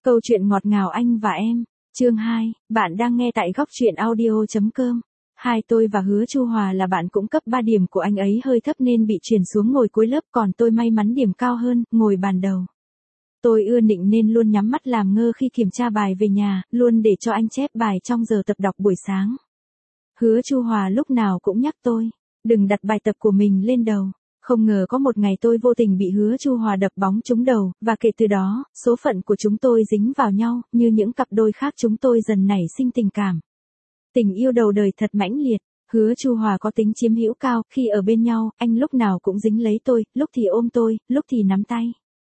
Câu chuyện ngọt ngào anh và em, chương 2, bạn đang nghe tại góc truyện audio.com. Tôi và Hứa Chu Hòa là bạn cũng cấp 3 điểm của anh ấy hơi thấp nên bị chuyển xuống ngồi cuối lớp, còn tôi may mắn điểm cao hơn, ngồi bàn đầu. Tôi ưa nịnh nên luôn nhắm mắt làm ngơ khi kiểm tra bài về nhà, luôn để cho anh chép bài trong giờ tập đọc buổi sáng. Hứa Chu Hòa lúc nào cũng nhắc tôi, đừng đặt bài tập của mình lên đầu. Không ngờ có một ngày tôi vô tình bị Hứa Chu Hòa đập bóng trúng đầu, và kể từ đó, số phận của chúng tôi dính vào nhau, như những cặp đôi khác chúng tôi dần nảy sinh tình cảm. Tình yêu đầu đời thật mãnh liệt. Hứa Chu Hòa có tính chiếm hữu cao, khi ở bên nhau, anh lúc nào cũng dính lấy tôi, lúc thì ôm tôi, lúc thì nắm tay.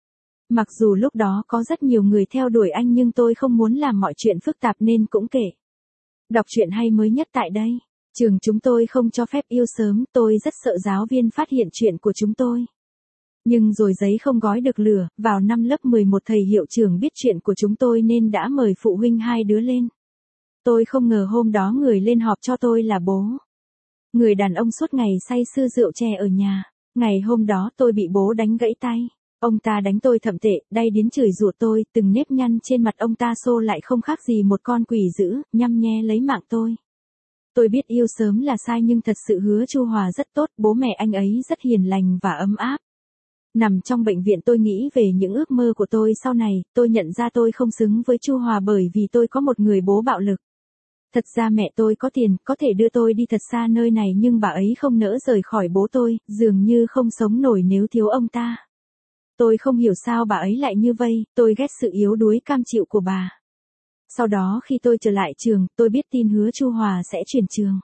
Mặc dù lúc đó có rất nhiều người theo đuổi anh nhưng tôi không muốn làm mọi chuyện phức tạp nên cũng kể. Đọc truyện hay mới nhất tại đây. Trường chúng tôi không cho phép yêu sớm, tôi rất sợ giáo viên phát hiện chuyện của chúng tôi. Nhưng rồi giấy không gói được lửa, vào năm lớp 11 thầy hiệu trưởng biết chuyện của chúng tôi nên đã mời phụ huynh hai đứa lên. Tôi không ngờ hôm đó người lên họp cho tôi là bố. Người đàn ông suốt ngày say sưa rượu chè ở nhà. Ngày hôm đó tôi bị bố đánh gãy tay. Ông ta đánh tôi thậm tệ, đay đến chửi rủa tôi, từng nếp nhăn trên mặt ông ta xô lại không khác gì một con quỷ dữ, nhăm nhe lấy mạng tôi. Tôi biết yêu sớm là sai nhưng thật sự Hứa Chu Hòa rất tốt, bố mẹ anh ấy rất hiền lành và ấm áp. Nằm trong bệnh viện tôi nghĩ về những ước mơ của tôi sau này, tôi nhận ra tôi không xứng với Chu Hòa bởi vì tôi có một người bố bạo lực. Thật ra mẹ tôi có tiền, có thể đưa tôi đi thật xa nơi này nhưng bà ấy không nỡ rời khỏi bố tôi, dường như không sống nổi nếu thiếu ông ta. Tôi không hiểu sao bà ấy lại như vậy, tôi ghét sự yếu đuối cam chịu của bà. Sau đó khi tôi trở lại trường, tôi biết tin Hứa Chu Hòa sẽ chuyển trường.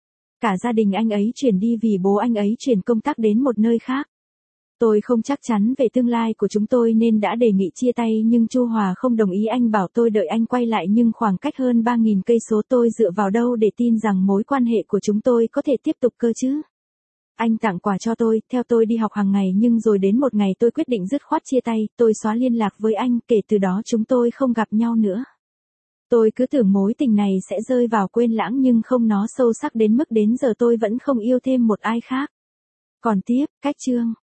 Cả gia đình anh ấy chuyển đi vì bố anh ấy chuyển công tác đến một nơi khác. Tôi không chắc chắn về tương lai của chúng tôi nên đã đề nghị chia tay nhưng Chu Hòa không đồng ý, anh bảo tôi đợi anh quay lại nhưng khoảng cách hơn 3.000 cây số tôi dựa vào đâu để tin rằng mối quan hệ của chúng tôi có thể tiếp tục cơ chứ. Anh tặng quà cho tôi, theo tôi đi học hàng ngày nhưng rồi đến một ngày tôi quyết định dứt khoát chia tay, tôi xóa liên lạc với anh, kể từ đó chúng tôi không gặp nhau nữa. Tôi cứ tưởng mối tình này sẽ rơi vào quên lãng nhưng không, nó sâu sắc đến mức đến giờ tôi vẫn không yêu thêm một ai khác. Còn tiếp, cách chương.